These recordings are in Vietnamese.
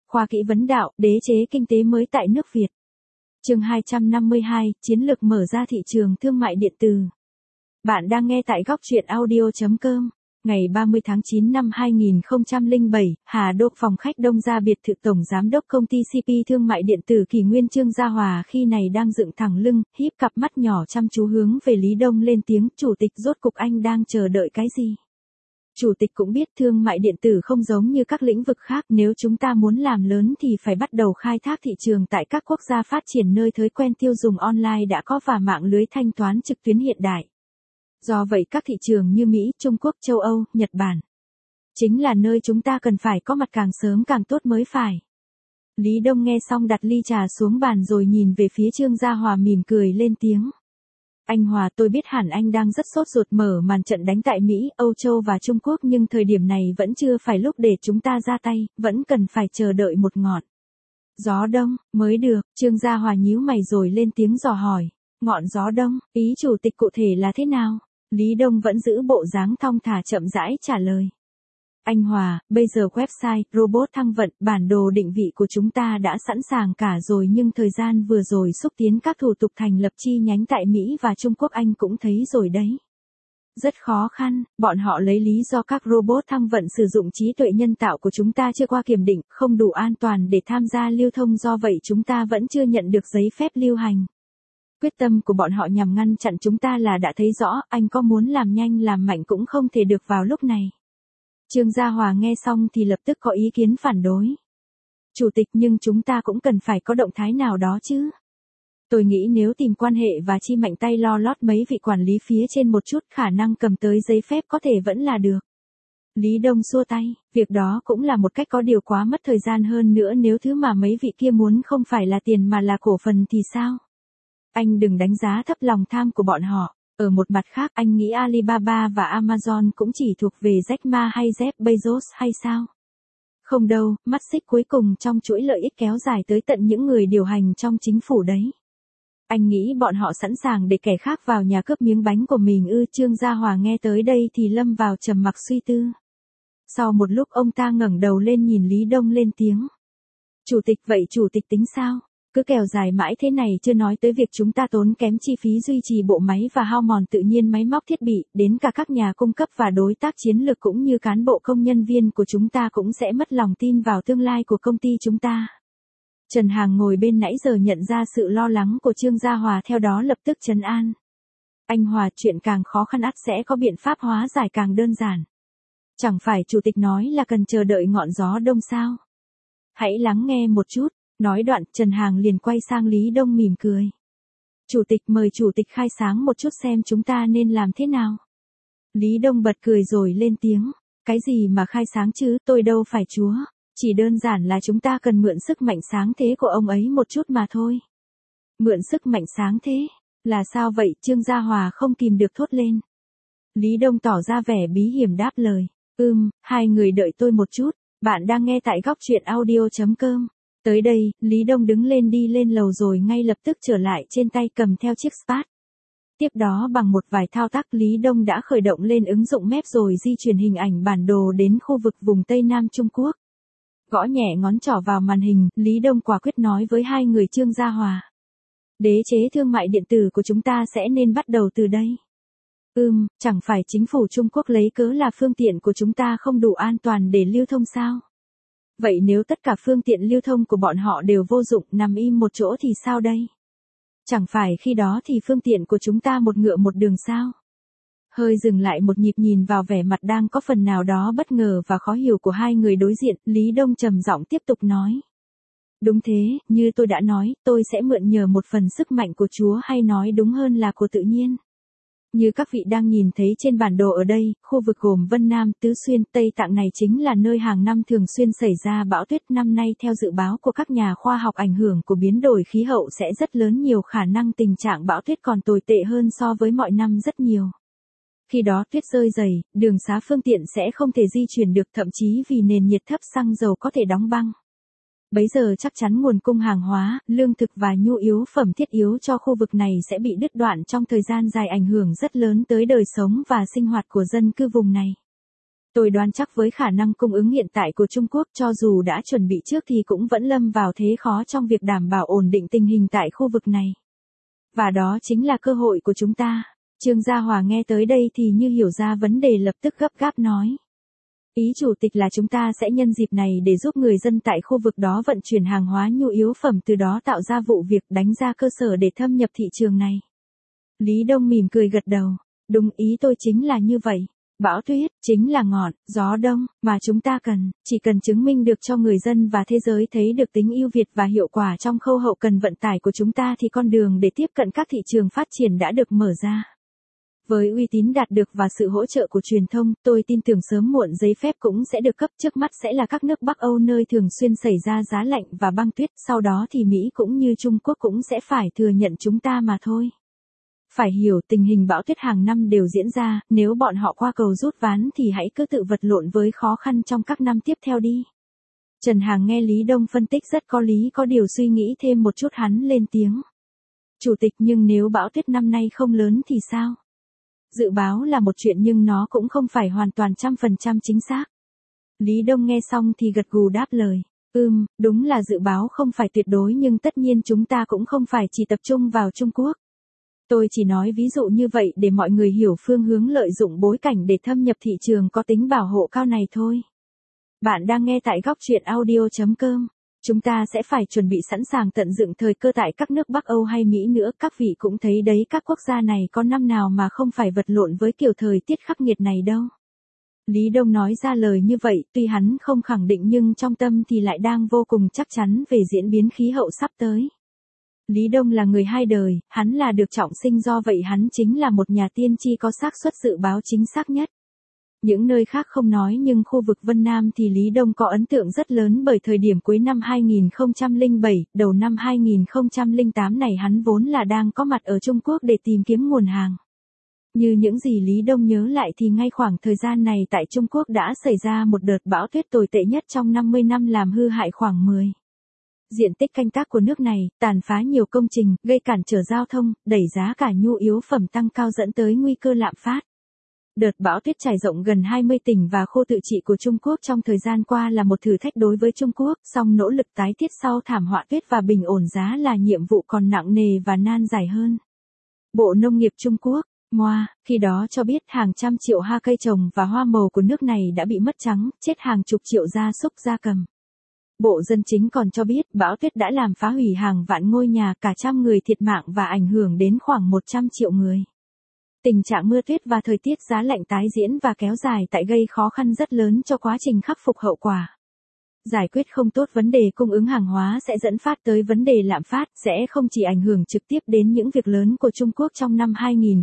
Khoa kỹ vấn đạo, đế chế kinh tế mới tại nước Việt. Chương 252, chiến lược mở ra thị trường thương mại điện tử. Bạn đang nghe tại góc truyện audio.com. Ngày 30 tháng 9 năm 2007, Hà Đô, phòng khách Đông Gia biệt thự tổng giám đốc công ty CP Thương mại điện tử Kỷ Nguyên Trương Gia Hòa khi này đang dựng thẳng lưng, híp cặp mắt nhỏ chăm chú hướng về Lý Đông lên tiếng, "Chủ tịch, rốt cục anh đang chờ đợi cái gì?" Chủ tịch cũng biết thương mại điện tử không giống như các lĩnh vực khác, nếu chúng ta muốn làm lớn thì phải bắt đầu khai thác thị trường tại các quốc gia phát triển nơi thói quen tiêu dùng online đã có và mạng lưới thanh toán trực tuyến hiện đại. Do vậy các thị trường như Mỹ, Trung Quốc, châu Âu, Nhật Bản chính là nơi chúng ta cần phải có mặt càng sớm càng tốt mới phải. Lý Đông nghe xong đặt ly trà xuống bàn rồi nhìn về phía Trương Gia Hòa mỉm cười lên tiếng. "Anh Hòa, tôi biết hẳn anh đang rất sốt ruột mở màn trận đánh tại Mỹ, Âu Châu và Trung Quốc, nhưng thời điểm này vẫn chưa phải lúc để chúng ta ra tay, vẫn cần phải chờ đợi một ngọn gió đông mới được." Trương Gia Hòa nhíu mày rồi lên tiếng dò hỏi. "Ngọn gió đông, ý chủ tịch cụ thể là thế nào?" Lý Đông vẫn giữ bộ dáng thong thả chậm rãi trả lời. "Anh Hòa, bây giờ website, robot thăng vận, bản đồ định vị của chúng ta đã sẵn sàng cả rồi, nhưng thời gian vừa rồi xúc tiến các thủ tục thành lập chi nhánh tại Mỹ và Trung Quốc anh cũng thấy rồi đấy. Rất khó khăn, bọn họ lấy lý do các robot thăng vận sử dụng trí tuệ nhân tạo của chúng ta chưa qua kiểm định, không đủ an toàn để tham gia lưu thông, do vậy chúng ta vẫn chưa nhận được giấy phép lưu hành. Quyết tâm của bọn họ nhằm ngăn chặn chúng ta là đã thấy rõ, anh có muốn làm nhanh làm mạnh cũng không thể được vào lúc này." Trương Gia Hòa nghe xong thì lập tức có ý kiến phản đối. "Chủ tịch, nhưng chúng ta cũng cần phải có động thái nào đó chứ. Tôi nghĩ nếu tìm quan hệ và chi mạnh tay lo lót mấy vị quản lý phía trên một chút, khả năng cầm tới giấy phép có thể vẫn là được." Lý Đông xua tay, "Việc đó cũng là một cách, có điều quá mất thời gian, hơn nữa nếu thứ mà mấy vị kia muốn không phải là tiền mà là cổ phần thì sao? Anh đừng đánh giá thấp lòng tham của bọn họ. Ở một mặt khác, anh nghĩ Alibaba và Amazon cũng chỉ thuộc về Jack Ma hay Jeff Bezos hay sao? Không đâu, mắt xích cuối cùng trong chuỗi lợi ích kéo dài tới tận những người điều hành trong chính phủ đấy. Anh nghĩ bọn họ sẵn sàng để kẻ khác vào nhà cướp miếng bánh của mình ư?" Trương Gia Hòa nghe tới đây thì lâm vào trầm mặc suy tư. Sau một lúc ông ta ngẩng đầu lên nhìn Lý Đông lên tiếng. "Chủ tịch, vậy chủ tịch tính sao? Cứ kéo dài mãi thế này, chưa nói tới việc chúng ta tốn kém chi phí duy trì bộ máy và hao mòn tự nhiên máy móc thiết bị, đến cả các nhà cung cấp và đối tác chiến lược cũng như cán bộ công nhân viên của chúng ta cũng sẽ mất lòng tin vào tương lai của công ty chúng ta." Trần Hàng ngồi bên nãy giờ nhận ra sự lo lắng của Trương Gia Hòa, theo đó lập tức trấn an. "Anh Hòa, chuyện càng khó khăn ắt sẽ có biện pháp hóa giải càng đơn giản. Chẳng phải chủ tịch nói là cần chờ đợi ngọn gió đông sao? Hãy lắng nghe một chút." Nói đoạn, Trần Hàng liền quay sang Lý Đông mỉm cười. "Chủ tịch, mời chủ tịch khai sáng một chút xem chúng ta nên làm thế nào." Lý Đông bật cười rồi lên tiếng. "Cái gì mà khai sáng chứ, tôi đâu phải chúa. Chỉ đơn giản là chúng ta cần mượn sức mạnh sáng thế của ông ấy một chút mà thôi." "Mượn sức mạnh sáng thế? Là sao vậy?" Trương Gia Hòa không kìm được thốt lên. Lý Đông tỏ ra vẻ bí hiểm đáp lời. Hai người đợi tôi một chút, bạn đang nghe tại góc truyện audio.com. Tới đây, Lý Đông đứng lên đi lên lầu rồi ngay lập tức trở lại trên tay cầm theo chiếc Spark. Tiếp đó bằng một vài thao tác, Lý Đông đã khởi động lên ứng dụng Map rồi di chuyển hình ảnh bản đồ đến khu vực vùng Tây Nam Trung Quốc. Gõ nhẹ ngón trỏ vào màn hình, Lý Đông quả quyết nói với hai người Trương Gia Hòa. "Đế chế thương mại điện tử của chúng ta sẽ nên bắt đầu từ đây." Chẳng phải chính phủ Trung Quốc lấy cớ là phương tiện của chúng ta không đủ an toàn để lưu thông sao? Vậy nếu tất cả phương tiện lưu thông của bọn họ đều vô dụng, nằm im một chỗ thì sao đây? Chẳng phải khi đó thì phương tiện của chúng ta một ngựa một đường sao?" Hơi dừng lại một nhịp, nhìn vào vẻ mặt đang có phần nào đó bất ngờ và khó hiểu của hai người đối diện, Lý Đông trầm giọng tiếp tục nói. "Đúng thế, như tôi đã nói, tôi sẽ mượn nhờ một phần sức mạnh của Chúa, hay nói đúng hơn là của tự nhiên. Như các vị đang nhìn thấy trên bản đồ ở đây, khu vực gồm Vân Nam, Tứ Xuyên, Tây Tạng này chính là nơi hàng năm thường xuyên xảy ra bão tuyết. Năm nay theo dự báo của các nhà khoa học, ảnh hưởng của biến đổi khí hậu sẽ rất lớn, nhiều khả năng tình trạng bão tuyết còn tồi tệ hơn so với mọi năm rất nhiều. Khi đó tuyết rơi dày, đường xá phương tiện sẽ không thể di chuyển được, thậm chí vì nền nhiệt thấp xăng dầu có thể đóng băng. Bấy giờ chắc chắn nguồn cung hàng hóa, lương thực và nhu yếu phẩm thiết yếu cho khu vực này sẽ bị đứt đoạn trong thời gian dài, ảnh hưởng rất lớn tới đời sống và sinh hoạt của dân cư vùng này. Tôi đoán chắc với khả năng cung ứng hiện tại của Trung Quốc cho dù đã chuẩn bị trước thì cũng vẫn lâm vào thế khó trong việc đảm bảo ổn định tình hình tại khu vực này. Và đó chính là cơ hội của chúng ta. Trương Gia Hòa nghe tới đây thì như hiểu ra vấn đề lập tức gấp gáp nói. Ý chủ tịch là chúng ta sẽ nhân dịp này để giúp người dân tại khu vực đó vận chuyển hàng hóa nhu yếu phẩm, từ đó tạo ra vụ việc đánh ra cơ sở để thâm nhập thị trường này. Lý Đông mỉm cười gật đầu. Đúng, ý tôi chính là như vậy. Bão tuyết chính là ngọn gió đông mà chúng ta cần, chỉ cần chứng minh được cho người dân và thế giới thấy được tính ưu việt và hiệu quả trong khâu hậu cần vận tải của chúng ta thì con đường để tiếp cận các thị trường phát triển đã được mở ra. Với uy tín đạt được và sự hỗ trợ của truyền thông, tôi tin tưởng sớm muộn giấy phép cũng sẽ được cấp. Trước mắt sẽ là các nước Bắc Âu nơi thường xuyên xảy ra giá lạnh và băng tuyết, sau đó thì Mỹ cũng như Trung Quốc cũng sẽ phải thừa nhận chúng ta mà thôi. Phải hiểu tình hình bão tuyết hàng năm đều diễn ra, nếu bọn họ qua cầu rút ván thì hãy cứ tự vật lộn với khó khăn trong các năm tiếp theo đi. Trần Hàng nghe Lý Đông phân tích rất có lý, có điều suy nghĩ thêm một chút hắn lên tiếng. Chủ tịch, nhưng nếu bão tuyết năm nay không lớn thì sao? Dự báo là một chuyện nhưng nó cũng không phải hoàn toàn 100% chính xác. Lý Đông nghe xong thì gật gù đáp lời. Đúng là dự báo không phải tuyệt đối nhưng tất nhiên chúng ta cũng không phải chỉ tập trung vào Trung Quốc. Tôi chỉ nói ví dụ như vậy để mọi người hiểu phương hướng lợi dụng bối cảnh để thâm nhập thị trường có tính bảo hộ cao này thôi. Bạn đang nghe tại góc truyện audio.com. Chúng ta sẽ phải chuẩn bị sẵn sàng tận dụng thời cơ tại các nước Bắc Âu hay Mỹ nữa. Các vị cũng thấy đấy, các quốc gia này có năm nào mà không phải vật lộn với kiểu thời tiết khắc nghiệt này đâu. Lý Đông nói ra lời như vậy, tuy hắn không khẳng định nhưng trong tâm thì lại đang vô cùng chắc chắn về diễn biến khí hậu sắp tới. Lý Đông là người hai đời, hắn là được trọng sinh, do vậy hắn chính là một nhà tiên tri có xác suất dự báo chính xác nhất. Những nơi khác không nói nhưng khu vực Vân Nam thì Lý Đông có ấn tượng rất lớn, bởi thời điểm cuối năm 2007, đầu năm 2008 này hắn vốn là đang có mặt ở Trung Quốc để tìm kiếm nguồn hàng. Như những gì Lý Đông nhớ lại thì ngay khoảng thời gian này tại Trung Quốc đã xảy ra một đợt bão tuyết tồi tệ nhất trong 50 năm, làm hư hại khoảng 10 diện tích canh tác của nước này, tàn phá nhiều công trình, gây cản trở giao thông, đẩy giá cả nhu yếu phẩm tăng cao dẫn tới nguy cơ lạm phát. Đợt bão tuyết trải rộng gần 20 tỉnh và khu tự trị của Trung Quốc trong thời gian qua là một thử thách đối với Trung Quốc, song nỗ lực tái thiết sau thảm họa tuyết và bình ổn giá là nhiệm vụ còn nặng nề và nan giải hơn. Bộ Nông nghiệp Trung Quốc, MOA, khi đó cho biết hàng trăm triệu ha cây trồng và hoa màu của nước này đã bị mất trắng, chết hàng chục triệu gia súc gia cầm. Bộ Dân Chính còn cho biết bão tuyết đã làm phá hủy hàng vạn ngôi nhà, cả trăm người thiệt mạng và ảnh hưởng đến khoảng 100 triệu người. Tình trạng mưa tuyết và thời tiết giá lạnh tái diễn và kéo dài tại gây khó khăn rất lớn cho quá trình khắc phục hậu quả. Giải quyết không tốt vấn đề cung ứng hàng hóa sẽ dẫn phát tới vấn đề lạm phát, sẽ không chỉ ảnh hưởng trực tiếp đến những việc lớn của Trung Quốc trong năm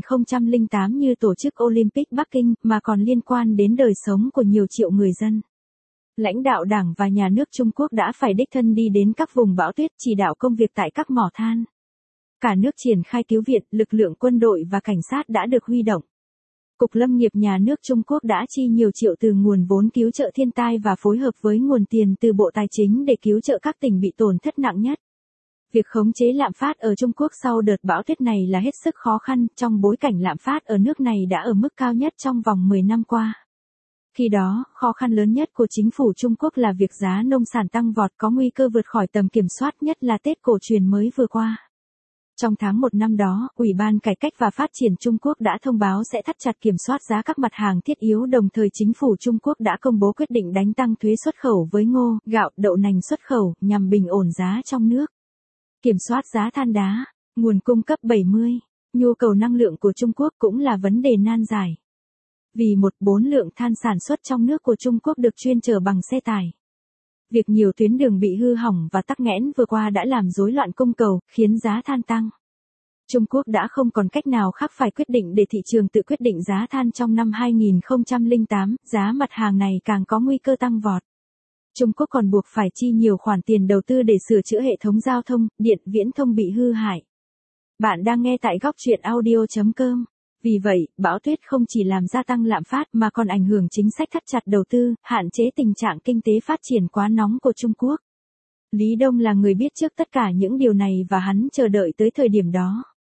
2008 như tổ chức Olympic Bắc Kinh, mà còn liên quan đến đời sống của nhiều triệu người dân. Lãnh đạo Đảng và Nhà nước Trung Quốc đã phải đích thân đi đến các vùng bão tuyết, chỉ đạo công việc tại các mỏ than. Cả nước triển khai cứu viện, lực lượng quân đội và cảnh sát đã được huy động. Cục Lâm nghiệp Nhà nước Trung Quốc đã chi nhiều triệu từ nguồn vốn cứu trợ thiên tai và phối hợp với nguồn tiền từ Bộ Tài chính để cứu trợ các tỉnh bị tổn thất nặng nhất. Việc khống chế lạm phát ở Trung Quốc sau đợt bão tuyết này là hết sức khó khăn, trong bối cảnh lạm phát ở nước này đã ở mức cao nhất trong vòng 10 năm qua. Khi đó, khó khăn lớn nhất của chính phủ Trung Quốc là việc giá nông sản tăng vọt, có nguy cơ vượt khỏi tầm kiểm soát, nhất là Tết cổ truyền mới vừa qua. Trong tháng 1 năm đó, Ủy ban Cải cách và Phát triển Trung Quốc đã thông báo sẽ thắt chặt kiểm soát giá các mặt hàng thiết yếu, đồng thời chính phủ Trung Quốc đã công bố quyết định đánh tăng thuế xuất khẩu với ngô, gạo, đậu nành xuất khẩu, nhằm bình ổn giá trong nước. Kiểm soát giá than đá, nguồn cung cấp 70, nhu cầu năng lượng của Trung Quốc cũng là vấn đề nan giải. Vì lượng than sản xuất trong nước của Trung Quốc được chuyên chở bằng xe tải. Việc nhiều tuyến đường bị hư hỏng và tắc nghẽn vừa qua đã làm rối loạn cung cầu, khiến giá than tăng. Trung Quốc đã không còn cách nào khác phải quyết định để thị trường tự quyết định giá than trong năm 2008, giá mặt hàng này càng có nguy cơ tăng vọt. Trung Quốc còn buộc phải chi nhiều khoản tiền đầu tư để sửa chữa hệ thống giao thông, điện, viễn thông bị hư hại. Bạn đang nghe tại góc truyện audio.com. Vì vậy, bão tuyết không chỉ làm gia tăng lạm phát mà còn ảnh hưởng chính sách thắt chặt đầu tư, hạn chế tình trạng kinh tế phát triển quá nóng của Trung Quốc. Lý Đông là người biết trước tất cả những điều này và hắn chờ đợi tới thời điểm đó.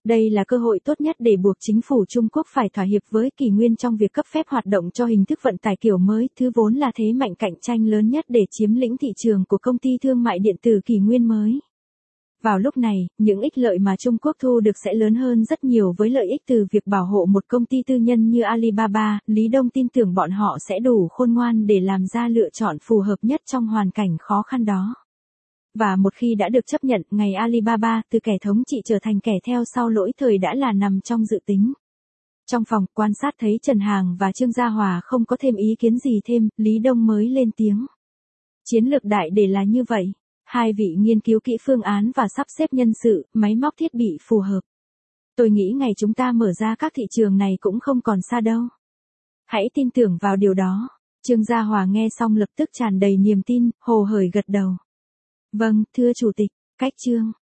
Đây là cơ hội tốt nhất để buộc chính phủ Trung Quốc phải thỏa hiệp với Kỷ Nguyên trong việc cấp phép hoạt động cho hình thức vận tải kiểu mới, thứ vốn là thế mạnh cạnh tranh lớn nhất để chiếm lĩnh thị trường của công ty thương mại điện tử Kỷ Nguyên mới. Vào lúc này, những ích lợi mà Trung Quốc thu được sẽ lớn hơn rất nhiều với lợi ích từ việc bảo hộ một công ty tư nhân như Alibaba. Lý Đông tin tưởng bọn họ sẽ đủ khôn ngoan để làm ra lựa chọn phù hợp nhất trong hoàn cảnh khó khăn đó. Và một khi đã được chấp nhận, ngày Alibaba từ kẻ thống trị trở thành kẻ theo sau lỗi thời đã là nằm trong dự tính. Trong phòng quan sát thấy Trần Hàng và Trương Gia Hòa không có thêm ý kiến gì thêm, Lý Đông mới lên tiếng. Chiến lược đại để là như vậy. Hai vị nghiên cứu kỹ phương án và sắp xếp nhân sự, máy móc thiết bị phù hợp. Tôi nghĩ ngày chúng ta mở ra các thị trường này cũng không còn xa đâu. Hãy tin tưởng vào điều đó. Trương Gia Hòa nghe xong lập tức tràn đầy niềm tin, hồ hởi gật đầu. Vâng, thưa Chủ tịch, cách Trương.